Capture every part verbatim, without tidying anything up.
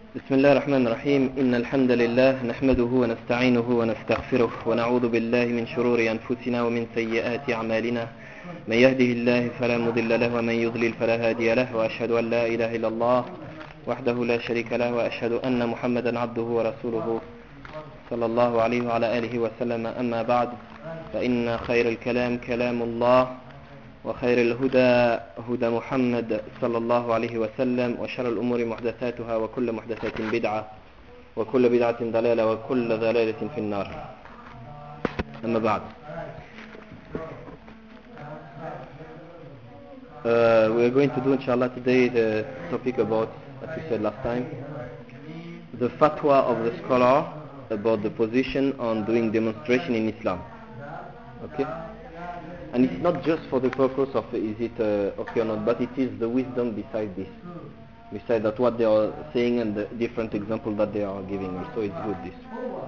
بسم الله الرحمن الرحيم إن الحمد لله نحمده ونستعينه ونستغفره ونعوذ بالله من شرور أنفسنا ومن سيئات أعمالنا من يهده الله فلا مضل له ومن يضلل فلا هادي له وأشهد أن لا إله إلا الله وحده لا شريك له وأشهد أن محمدا عبده ورسوله صلى الله عليه وعلى آله وسلم. أما بعد فإن خير الكلام كلام الله وخير الهدى هدى محمد صلى الله عليه وسلم وشر الأمور محدثاتها وكل محدثة بدعة وكل بدعة ضلالة وكل ضلالة في النار. أما بعد uh, we are going to do inshallah today the topic about, as we said last time, the fatwa of the scholar about the position on doing demonstration in Islam. Okay? And it's not just for the purpose of is it uh, okay or not, but it is the wisdom beside this, beside that what they are saying and the different examples that they are giving. Also, it's good this.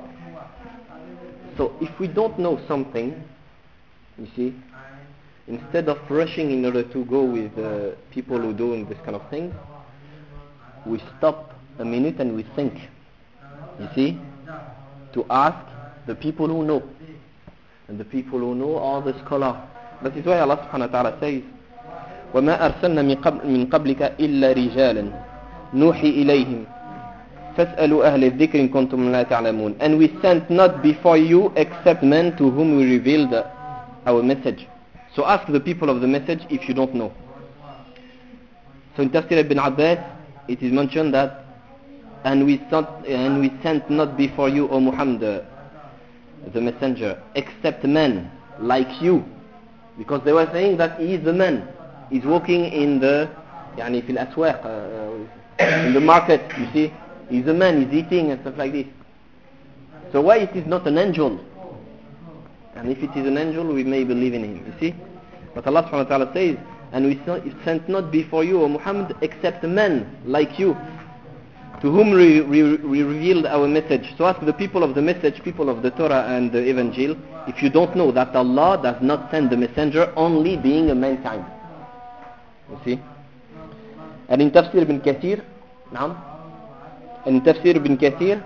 So if we don't know something, you see, instead of rushing in order to go with uh, people who are doing this kind of thing, we stop a minute and we think, you see, to ask the people who know. And the people who know are the scholars. That is why Allah subhanahu wa ta'ala says, وَمَا أَرْسَلْنَا مِن قَبْلِكَ إِلَّا رِجَالًا نُوحِي إِلَيْهِمْ فَاسْأَلُوا أَهْلَ الذِّكْرِ إِن كُنتُمْ لَا تَعْلَمُونَ. And we sent not before you except men to whom we revealed our message. So ask the people of the message if you don't know. So in Tafsir ibn Abbas, it is mentioned that, and we sent, and we sent not before you, O Muhammad, the messenger, except men like you, because they were saying that he is the man, he's walking in the يعني في الأسواق, uh, in the market, you see, he's a man, he's eating and stuff like this. So why it is not an angel? And if it is an angel, we may believe in him, you see. But Allah subhanahu wa ta'ala says, and we sent not before you, O Muhammad, except men like you, to whom we, we, we revealed our message. So ask the people of the message, people of the Torah and the Evangel, if you don't know that Allah does not send the messenger only being a mankind. You see? And in Tafsir ibn Kathir, نعم, in Tafsir ibn Kathir,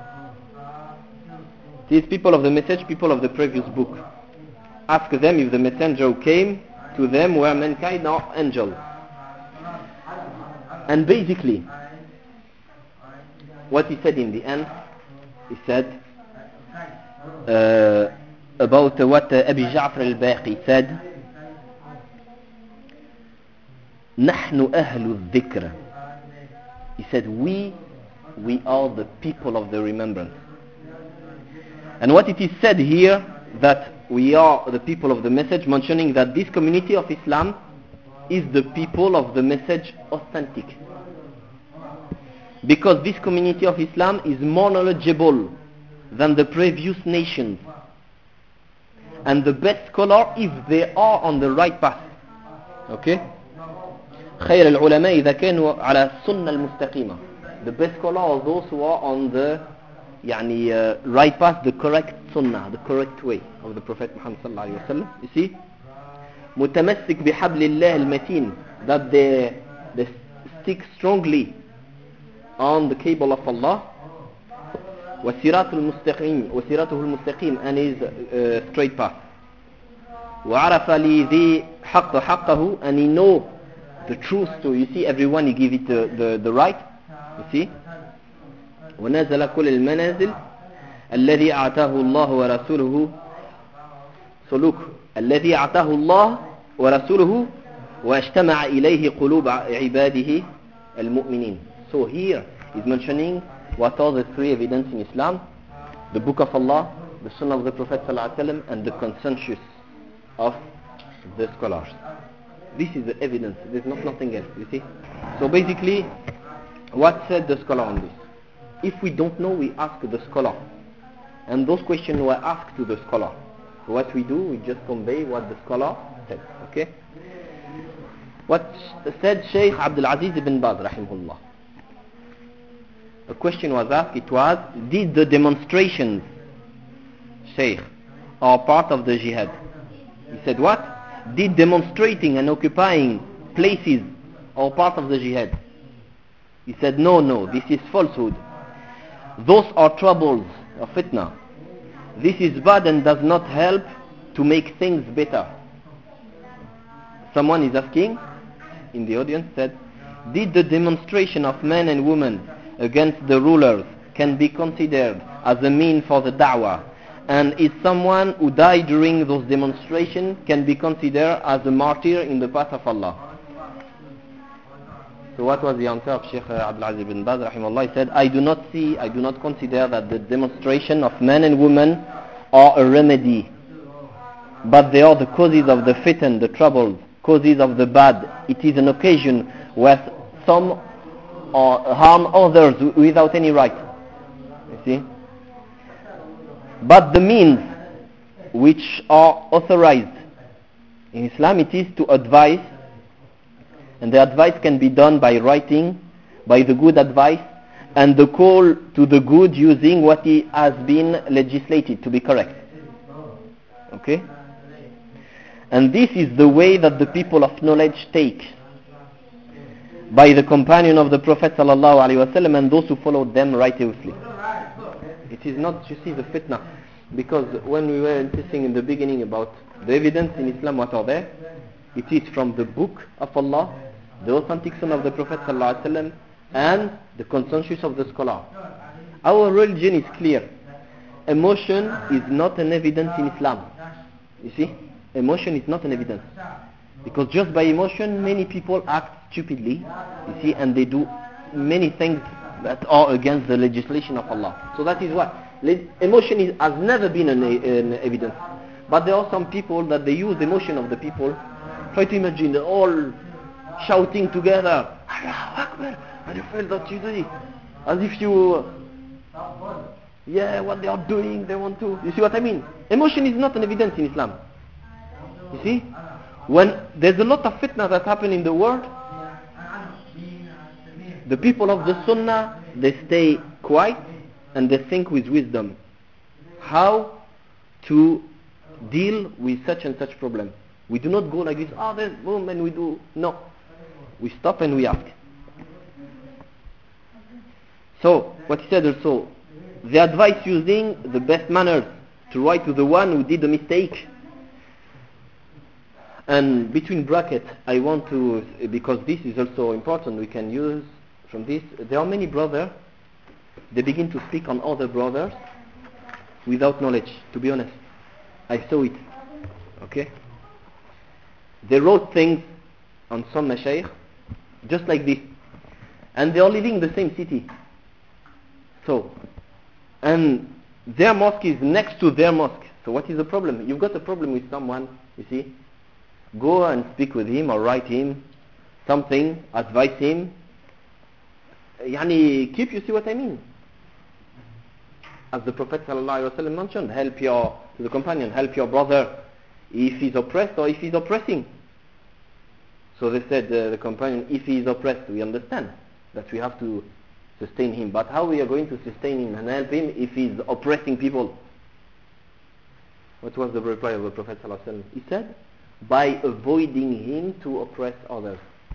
these people of the message, people of the previous book, ask them if the messenger who came to them were mankind or angels. And basically, what he said in the end, he said uh, about uh, what uh, Abi Ja'far al-Baqi said, نحن أهل الذكر. He said, we, we are the people of the remembrance. And what it is said here, that we are the people of the message, mentioning that this community of Islam is the people of the message authentic. Because this community of Islam is more knowledgeable than the previous nations. And the best scholar if they are on the right path. Okay? خير العلماء إذا كانوا على السنة المستقيمة. The best scholar are those who are on the يعني, uh, right path, the correct sunnah, the correct way of the Prophet Muhammad sallallahu alaihi wasallam. You see? متمسك بحبل الله المتين. That they, they stick strongly on the cable of Allah, وَسِرَاطُ الْمُسْتَقِيمِ وَسِرَاطُهُ الْمُسْتَقِيمِ, and his uh, straight path. وَعَرَفَ لِذِي حَقَّ حَقَّهُ, and he know the truth to, you see, everyone he give it the, the, the right, you see. وَنَزَلَ كُلِ الْمَنَازِلِ الَّذِي أَعْتَاهُ اللَّهُ وَرَسُولُهُ. So look, الَّذِي أَعْتَاهُ اللَّهُ وَرَسُولُهُ وَاجْتَمَعَ إِلَيْهِ قُلُوبَ عِبَادِهِ الْمُؤْمِنِينَ. So here is mentioning what are the three evidence in Islam: the Book of Allah, the Sunnah of the Prophet ﷺ, and the consensus of the scholars. This is the evidence. There's not nothing else. You see. So basically, what said the scholar on this? If we don't know, we ask the scholar, and those questions were asked to the scholar. So what we do, we just convey what the scholar said. Okay. What said Shaykh Abdul Aziz ibn Baz, rahimahullah? A question was asked, it was, did the demonstrations, Shaykh, are part of the jihad? He said what? Did demonstrating and occupying places are part of the jihad? He said, no, no, this is falsehood. Those are troubles of fitna. This is bad and does not help to make things better. Someone is asking in the audience, said, did the demonstration of men and women against the rulers can be considered as a mean for the da'wah? And is someone who died during those demonstrations can be considered as a martyr in the path of Allah? So what was the answer of Sheikh Abdul Aziz bin Baz rahimahullah? He said, I do not see, I do not consider that the demonstration of men and women are a remedy, but they are the causes of the fitan, the troubles, causes of the bad. It is an occasion where some uh, harm others without any right. You see? But the means which are authorized in Islam, it is to advise, and the advice can be done by writing, by the good advice, and the call to the good using what has been legislated to be correct. Okay? And this is the way that the people of knowledge take, by the companion of the Prophet sallallahu alaihi wasallam and those who followed them righteously. It is not, you see, the fitna, because when we were insisting in the beginning about the evidence in Islam, what are there? It is from the book of Allah, the authentic sunnah of the Prophet sallallahu alaihi wasallam, and the consensus of the scholar. Our religion is clear. Emotion is not an evidence in Islam. You see, emotion is not an evidence, because just by emotion many people act stupidly, you see, and they do many things that are against the legislation of Allah. So that is why Le- emotion is, has never been an, an evidence. But there are some people that they use the emotion of the people. Try to imagine all shouting together, Allahu Akbar, and you feel that you do it as if you, yeah, what they are doing, they want to. You see what I mean? Emotion is not an evidence in Islam. You see, when there's a lot of fitna that happen in the world, the people of the Sunnah, they stay quiet and they think with wisdom how to deal with such and such problem. We do not go like this, oh, there's boom, and we do. No. We stop and we ask. So, what he said also, the advice using the best manners to write to the one who did the mistake. And between brackets, I want to, because this is also important, we can use from this, there are many brothers, they begin to speak on other brothers without knowledge, to be honest. I saw it. Okay? They wrote things on some mashayikh, just like this. And they are living in the same city. So, and their mosque is next to their mosque. So what is the problem? You've got a problem with someone, you see. Go and speak with him or write him something, advise him. Yani, keep, you see what I mean? As the Prophet ﷺ mentioned, help your, to the companion, help your brother if he's oppressed or if he's oppressing. So they said, uh, the companion, if he is oppressed, we understand that we have to sustain him. But how we are going to sustain him and help him if he's oppressing people? What was the reply of the Prophet ﷺ? He said, by avoiding him to oppress others.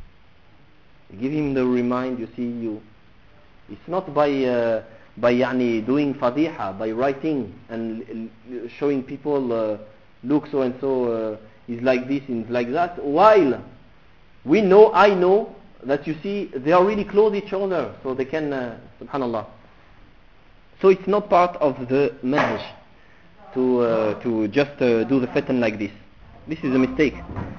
Give him the remind, you see, you. It's not by uh, by yani, doing fadiha, by writing and uh, showing people, uh, look so and so uh, is like this and like that, while we know, I know that, you see, they are really close each other, so they can, uh, subhanallah. So it's not part of the manhaj to uh, to just uh, do the fitan like this. This is a mistake.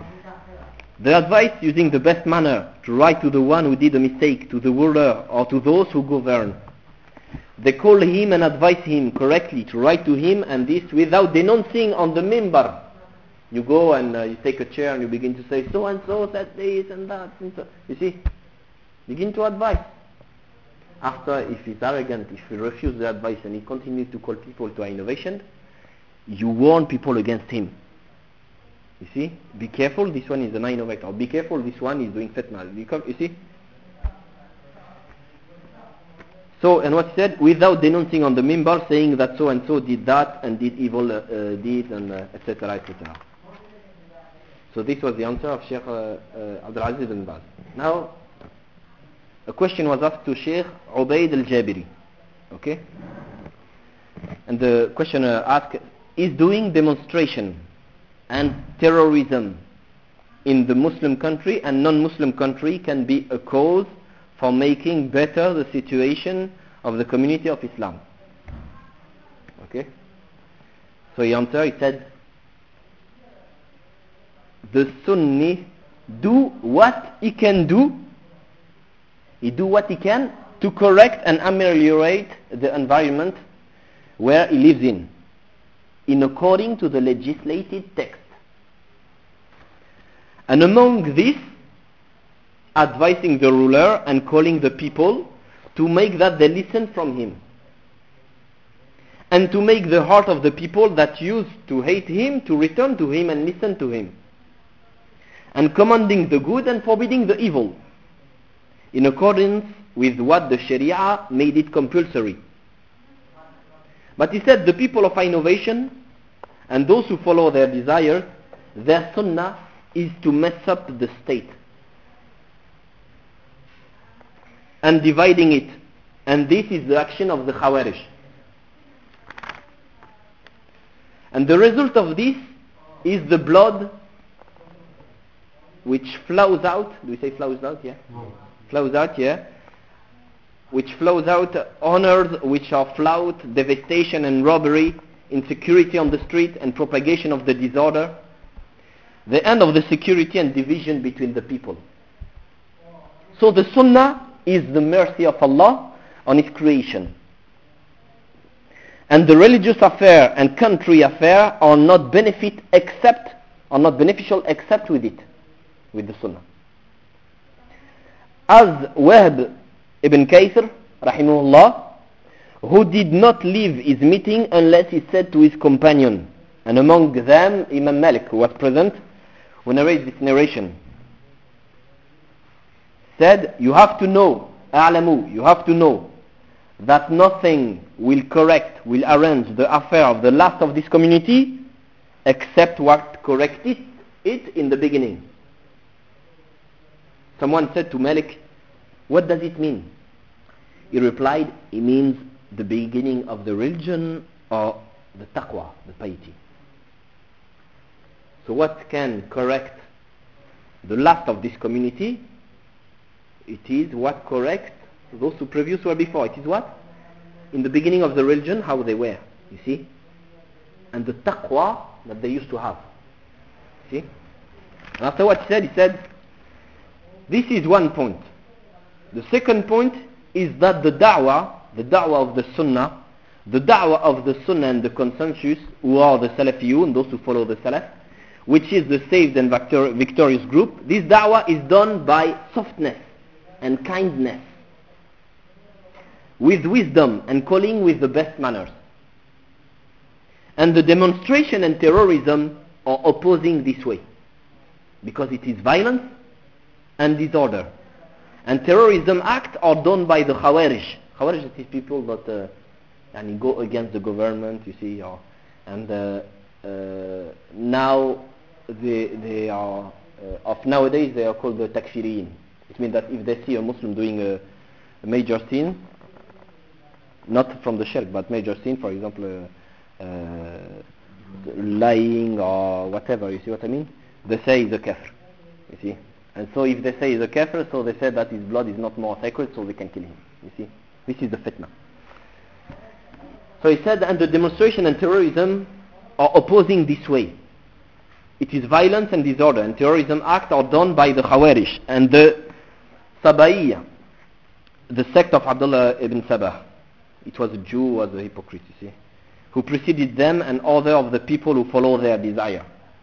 The advice using the best manner to write to the one who did a mistake, to the ruler or to those who govern. They call him and advise him correctly to write to him, and this without denouncing on the mimbar. You go and uh, you take a chair and you begin to say, so and so said this and that. And so. You see? Begin to advise. After, if he's arrogant, if he refuses the advice and he continues to call people to innovation, you warn people against him. You see? Be careful, this one is an innovator. Be careful, this one is doing fitna. You see? So, and what he said, without denouncing on the mimbar, saying that so and so did that and did evil uh, uh, deeds and uh, et cetera et cetera. So this was the answer of Sheikh uh, uh, Abdul Aziz bin Baz. Now, a question was asked to Sheikh Ubaid al-Jabiri. Okay? And the questioner asked, is doing demonstration and terrorism in the Muslim country and non-Muslim country can be a cause for making better the situation of the community of Islam? Okay? So he answered, he said, the Sunni do what he can do, he do what he can to correct and ameliorate the environment where he lives in, in according to the legislated text. And among this, advising the ruler and calling the people to make that they listen from him, and to make the heart of the people that used to hate him to return to him and listen to him, and commanding the good and forbidding the evil, in accordance with what the Sharia made it compulsory. But he said the people of innovation and those who follow their desires, their sunnah is to mess up the state and dividing it, and this is the action of the Khawarij. And the result of this is the blood which flows out. Do we say flows out? Yeah. No. Flows out, yeah. Which flows out, honors which are flout, devastation and robbery, insecurity on the street and propagation of the disorder, the end of the security and division between the people. So the Sunnah is the mercy of Allah on His creation. And the religious affair and country affair are not benefit except, are not beneficial except with it, with the Sunnah. As Wahb ibn Kaysr, rahimahullah, who did not leave his meeting unless he said to his companion, and among them Imam Malik, who was present, who narrates this narration, said, you have to know, a'lamu, you have to know that nothing will correct, will arrange the affair of the last of this community except what corrected it in the beginning. Someone said to Malik, what does it mean? He replied, it means the beginning of the religion or the taqwa, the piety. So what can correct the last of this community? It is what corrects those who previous were before. It is what? In the beginning of the religion, how they were, you see? And the taqwa that they used to have. See? And after what he said, he said, this is one point. The second point is that the da'wah, the da'wah of the sunnah, the da'wah of the sunnah and the consensus, who are the Salafiyun, those who follow the Salaf, which is the saved and victor- victorious group, this da'wah is done by softness and kindness, with wisdom and calling with the best manners. And the demonstration and terrorism are opposing this way, because it is violence and disorder. And terrorism acts are done by the Khawarij. Khawarij are these people that uh, and go against the government, you see, or, and uh, uh, now they, they are, uh, of nowadays they are called the takfiriyin. It means that if they see a Muslim doing a, a major sin, not from the shirk, but major sin, for example, uh, uh, lying or whatever, you see what I mean? They say he's a kafir, you see. And so if they say he's a kafir, so they say that his blood is not more sacred, so they can kill him, you see. This is the fitna. So he said, and the demonstration and terrorism are opposing this way. It is violence and disorder, and terrorism acts are done by the Khawarij and the Sabaiyya, the sect of Abdullah ibn Sabah. It was a Jew, was a hypocrite, you see, who preceded them and other of the people who follow their desire.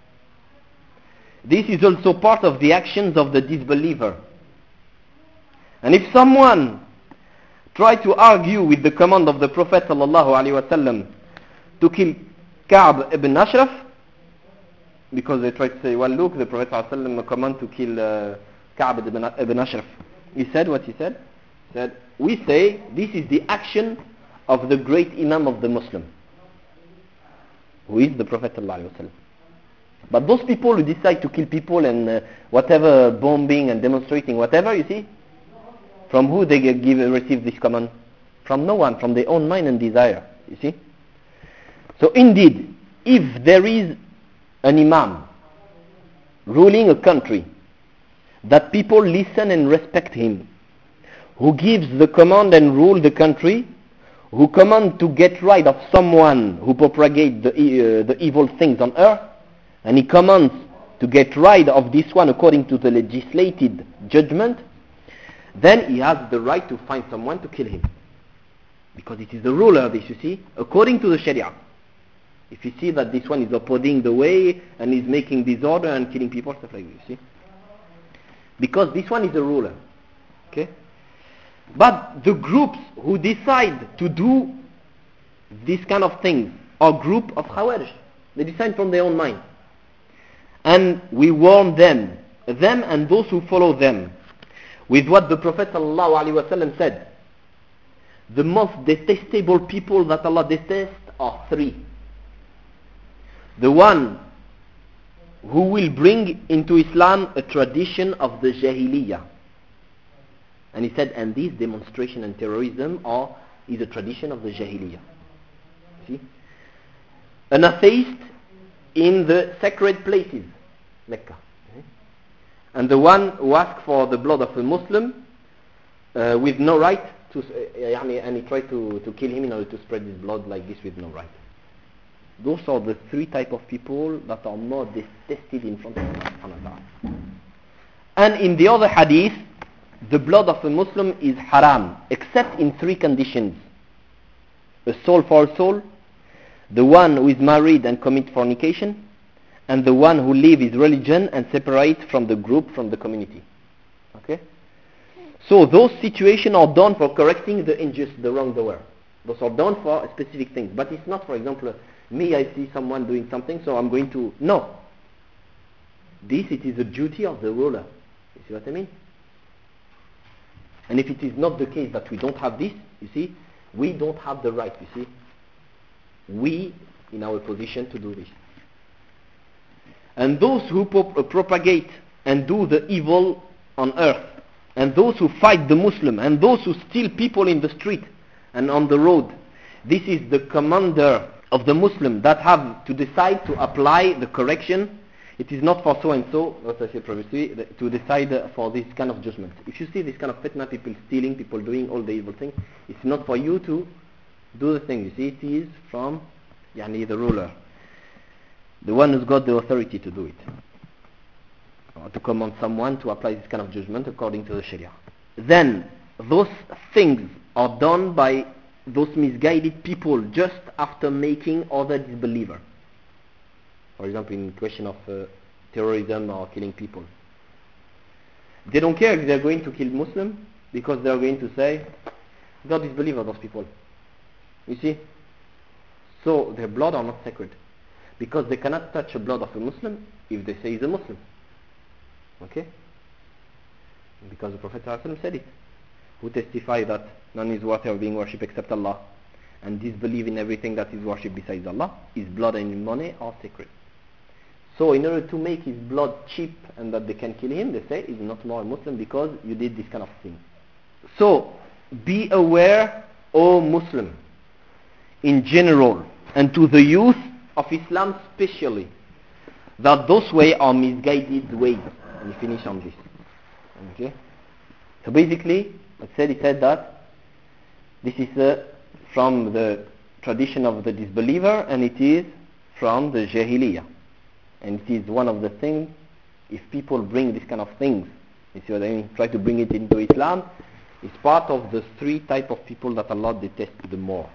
This is also part of the actions of the disbeliever. And if someone try to argue with the command of the Prophet sallallahu alaihi wasallam to kill Ka'b ibn Ashraf, because they try to say, well, look, the Prophet sallallahu alaihi wasallam command to kill uh, Ka'b ibn, ibn Ashraf. He said what he said. He said, we say this is the action of the great Imam of the Muslim, who is the Prophet sallallahu alaihi wasallam. But those people who decide to kill people and uh, whatever, bombing and demonstrating, whatever, you see, From who they give receive this command? From no one, from their own mind and desire. You see? So indeed, if there is an imam ruling a country, that people listen and respect him, who gives the command and rule the country, who command to get rid of someone who propagate the, uh, the evil things on earth, and he commands to get rid of this one according to the legislated judgment, then he has the right to find someone to kill him. Because it is the ruler, this you see, according to the Sharia. If you see that this one is opposing the way and is making disorder and killing people, stuff like this, you see. Because this one is the ruler. Okay? But the groups who decide to do this kind of things are group of Khawarij. They decide from their own mind. And we warn them, them and those who follow them, with what the Prophet ﷺ said. The most detestable people that Allah detests are three. The one who will bring into Islam a tradition of the Jahiliyyah. And he said, and these demonstration and terrorism are is a tradition of the Jahiliyyah. See? An atheist in the sacred places, Mecca. And the one who asks for the blood of a Muslim uh, with no right to, uh, and he tried to, to kill him in order to spread his blood like this with no right. Those are the three type of people that are more detested in front of Allah subhanahu wa ta'ala. And in the other hadith, the blood of a Muslim is haram, except in three conditions. A soul for a soul, the one who is married and commit fornication, and the one who leave his religion and separate from the group, from the community. Okay? So those situations are done for correcting the injustice, the wrongdoer. Those are done for specific things. But it's not, for example, me, I see someone doing something, so I'm going to... No. This, it is a duty of the ruler. You see what I mean? And if it is not the case that we don't have this, you see, we don't have the right, you see. We, in our position to do this. And those who pro- propagate and do the evil on earth, and those who fight the Muslim, and those who steal people in the street and on the road, this is the commander of the Muslim that have to decide to apply the correction. It is not for so and so, what I said previously, to decide for this kind of judgment. If you see this kind of fitna, people stealing, people doing all the evil things, it's not for you to do the thing. You see, it is from yani, the ruler, the one who's got the authority to do it, or to command someone to apply this kind of judgment according to the Sharia. Then those things are done by those misguided people just after making other disbelievers. For example, in question of uh, terrorism or killing people. They don't care if they're going to kill Muslims, because they're going to say, God is believer, those people. You see? So their blood are not sacred. Because they cannot touch the blood of a Muslim if they say he's a Muslim. Okay? Because the Prophet ﷺ said it. Who testify that none is worthy of being worshipped except Allah, and disbelieve in everything that is worshipped besides Allah, his blood and his money are sacred. So in order to make his blood cheap and that they can kill him, they say he's not more a Muslim because you did this kind of thing. So be aware, O Muslim, in general, and to the youth of Islam specially, that those ways are misguided ways. And he finish on this. Okay? So basically, I said he said that this is uh, from the tradition of the disbeliever, and it is from the Jahiliyyah. And it is one of the things, if people bring this kind of things, you see what I mean, try to bring it into Islam, it's part of the three type of people that Allah detests the more.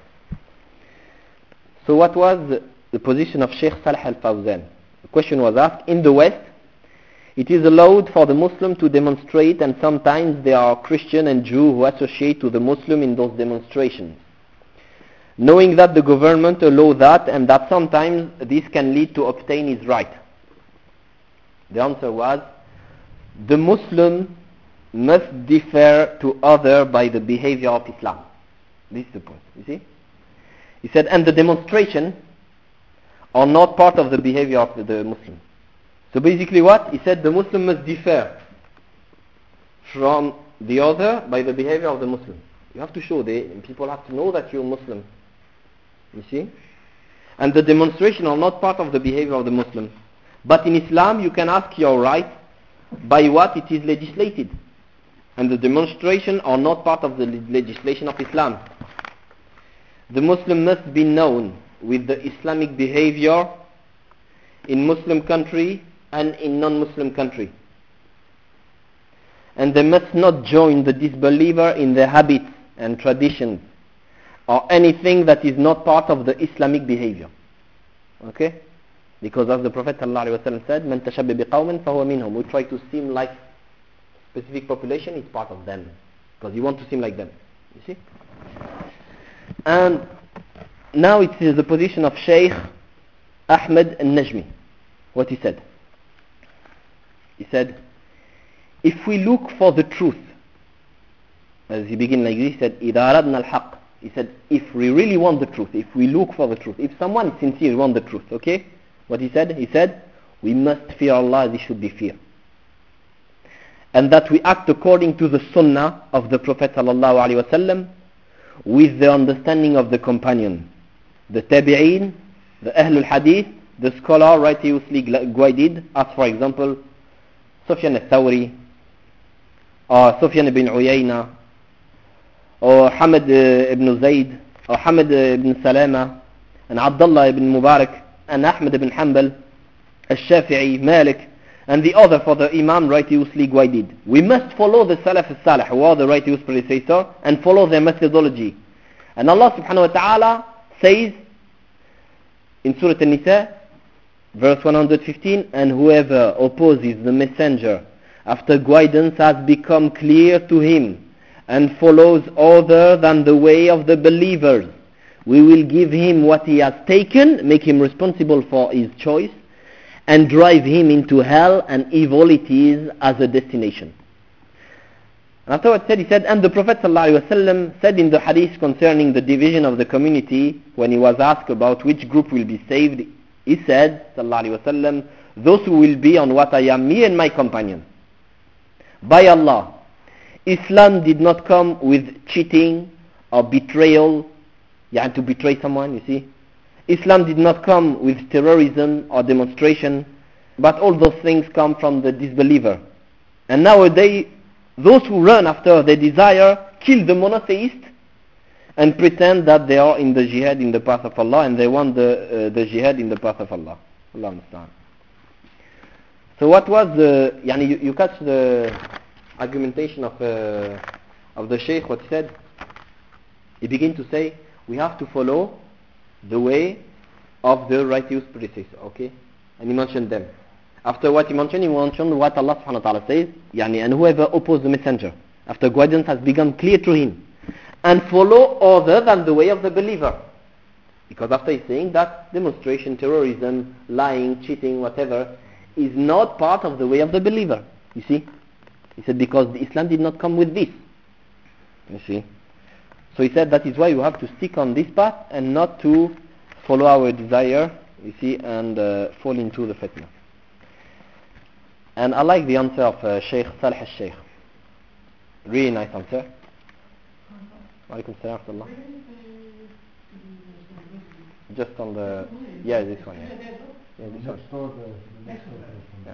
So what was the, the position of Sheikh Salih al-Fawzan? The question was asked, in the West, it is allowed for the Muslim to demonstrate, and sometimes there are Christian and Jew who associate to the Muslim in those demonstrations. Knowing that the government allows that, and that sometimes this can lead to obtain his right. The answer was, the Muslim must differ to other by the behavior of Islam. This is the point, you see? He said, and the demonstration are not part of the behavior of the Muslim. So basically what? He said the Muslim must differ from the other by the behavior of the Muslim. You have to show, the people have to know that you're Muslim. You see? And the demonstration are not part of the behavior of the Muslim. But in Islam, you can ask your right by what it is legislated. And the demonstration are not part of the legislation of Islam. The Muslim must be known with the Islamic behavior in Muslim country and in non-Muslim country. And they must not join the disbeliever in their habits and traditions or anything that is not part of the Islamic behavior. Okay? Because as the Prophet ﷺ said, "Man tashabba biqawmin fahuwa minhum." We try to seem like specific population is part of them. Because you want to seem like them. You see? And now it is the position of Shaykh Ahmed al-Najmi. What he said. He said, if we look for the truth, as he began like this, he said, إِذَا أَرَدْنَا الْحَقِّ. He said, if we really want the truth, if we look for the truth, if someone is sincere, want the truth, okay? What he said? He said, we must fear Allah as he should be feared. And that we act according to the sunnah of the Prophet sallallahu alaihi wasallam with the understanding of the companion, the tabi'een, the Ahlul Hadith, the scholar righteously guided, as for example, Sufyan al-Thawri, or Sufyan ibn Uyayna, or Hamad ibn Zayd, or Hamad ibn Salama, and Abdullah ibn Mubarak, and Ahmad ibn Hanbal, al-Shafi'i, Malik, and the other for the Imam righteously guided. We must follow the Salaf al-Salih, who are the righteous predecessor, and follow their methodology. And Allah subhanahu wa ta'ala says in Surah An-Nisa, verse one hundred fifteen, and whoever opposes the messenger after guidance has become clear to him and follows other than the way of the believers, we will give him what he has taken, make him responsible for his choice, and drive him into hell, and evil it is as a destination. And afterwards said, he said, and the Prophet ﷺ said in the hadith concerning the division of the community, when he was asked about which group will be saved, he said, sallallahu alaihi wasallam, those who will be on what I am, me and my companion. By Allah, Islam did not come with cheating or betrayal, you had to betray someone, you see. Islam did not come with terrorism or demonstration, but all those things come from the disbeliever. And nowadays, those who run after their desire kill the monotheist and pretend that they are in the jihad in the path of Allah, and they want the uh, the jihad in the path of Allah. Allah understand. So what was the, yani you, you catch the argumentation of uh, of the Shaykh, what he said? He began to say, we have to follow the way of the righteous predecessor, okay? And he mentioned them. After what he mentioned, he mentioned what Allah subhanahu wa ta'ala says, yani, and whoever opposes the messenger, after guidance has become clear to him, and follow other than the way of the believer. Because after he's saying that demonstration, terrorism, lying, cheating, whatever, is not part of the way of the believer. You see? He said, because the Islam did not come with this. You see? So he said that is why you have to stick on this path and not to follow our desire, you see, and uh, fall into the fitna. And I like the answer of uh, Shaykh Salih al-Shaykh. Really nice answer. Walaikum salam wa rahmatullah. Just on the, yeah, this one, yeah. Yeah, this one. Yeah.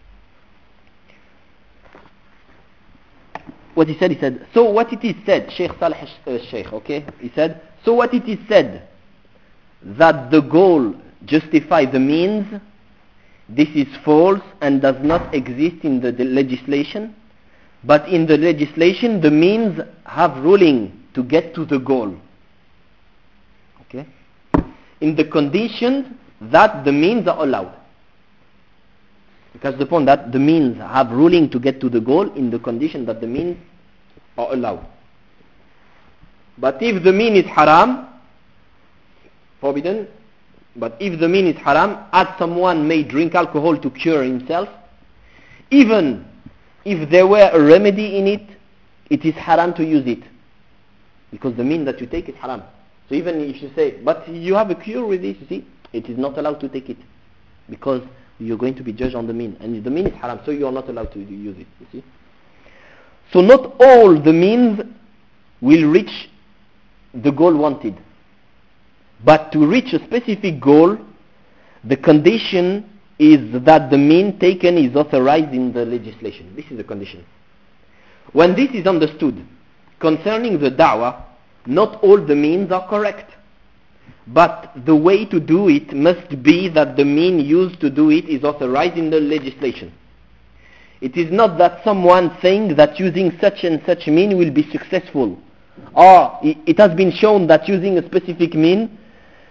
What he said, he said, so what it is said, Shaykh Salih al-Shaykh, okay? He said, so what it is said, that the goal justifies the means, this is false and does not exist in the, the legislation, but in the legislation the means have ruling to get to the goal. Okay? In the condition that the means are allowed. Because the point that the means have ruling to get to the goal in the condition that the means are allowed. But if the mean is haram, forbidden, but if the mean is haram, as someone may drink alcohol to cure himself, even if there were a remedy in it, it is haram to use it. Because the mean that you take is haram. So even if you say, but you have a cure with this, you see, it is not allowed to take it. Because you're going to be judged on the mean. And the mean is haram, so you are not allowed to use it, you see. So not all the means will reach the goal wanted. But to reach a specific goal, the condition is that the mean taken is authorized in the legislation. This is the condition. When this is understood, concerning the da'wah, not all the means are correct. But the way to do it must be that the mean used to do it is authorized in the legislation. It is not that someone thinks that using such and such mean will be successful. Or it has been shown that using a specific mean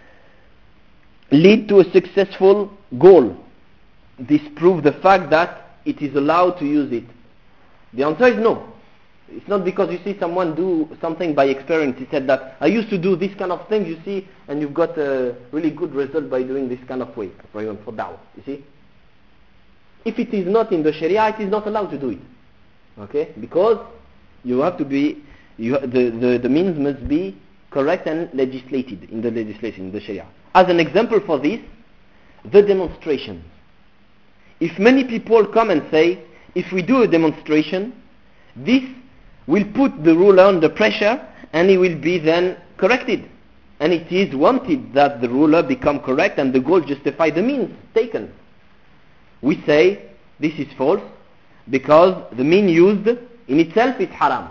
lead to a successful goal. This proves the fact that it is allowed to use it. The answer is no. It's not because you see someone do something by experience. He said that I used to do this kind of thing, you see, and you've got a really good result by doing this kind of way, for example, for da'wah, you see. If it is not in the Sharia, it is not allowed to do it. Okay? Because you have to be, you, the, the, the means must be correct and legislated in the legislation, in the Sharia. As an example for this, the demonstration. If many people come and say, if we do a demonstration, this will put the ruler under pressure and he will be then corrected. And it is wanted that the ruler become correct and the goal justify the means taken. We say this is false because the mean used in itself is haram.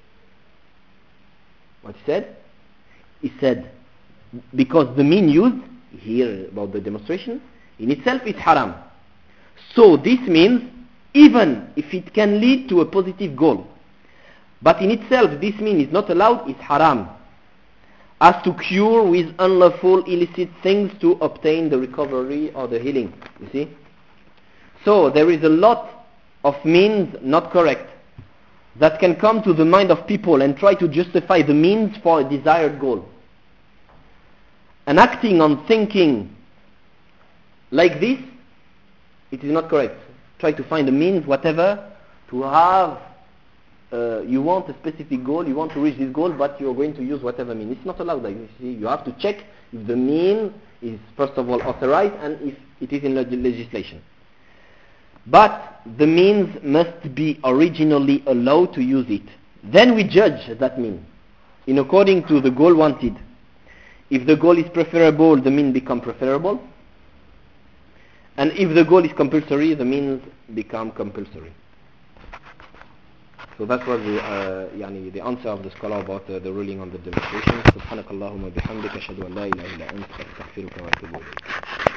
What he said? He said because the mean used here about the demonstration in itself is haram. So this means even if it can lead to a positive goal, but in itself this mean is not allowed, it's haram, as to cure with unlawful illicit things to obtain the recovery or the healing. You see? So there is a lot of means not correct that can come to the mind of people and try to justify the means for a desired goal. And acting on thinking like this, it is not correct. Try to find a means, whatever, to have, uh, you want a specific goal, you want to reach this goal, but you're going to use whatever means. It's not allowed like this. You see? You have to check if the mean is, first of all, authorized and if it is in the legislation. But the means must be originally allowed to use it. Then we judge that mean in according to the goal wanted. If the goal is preferable, the mean become preferable. And if the goal is compulsory, the means become compulsory. So that was the, uh, يعني the answer of the scholar about uh, the ruling on the demonstration. سبحانك اللهم وبحمدك أشهد أن لا إله إلا أنت أستغفرك وأتوب إليك.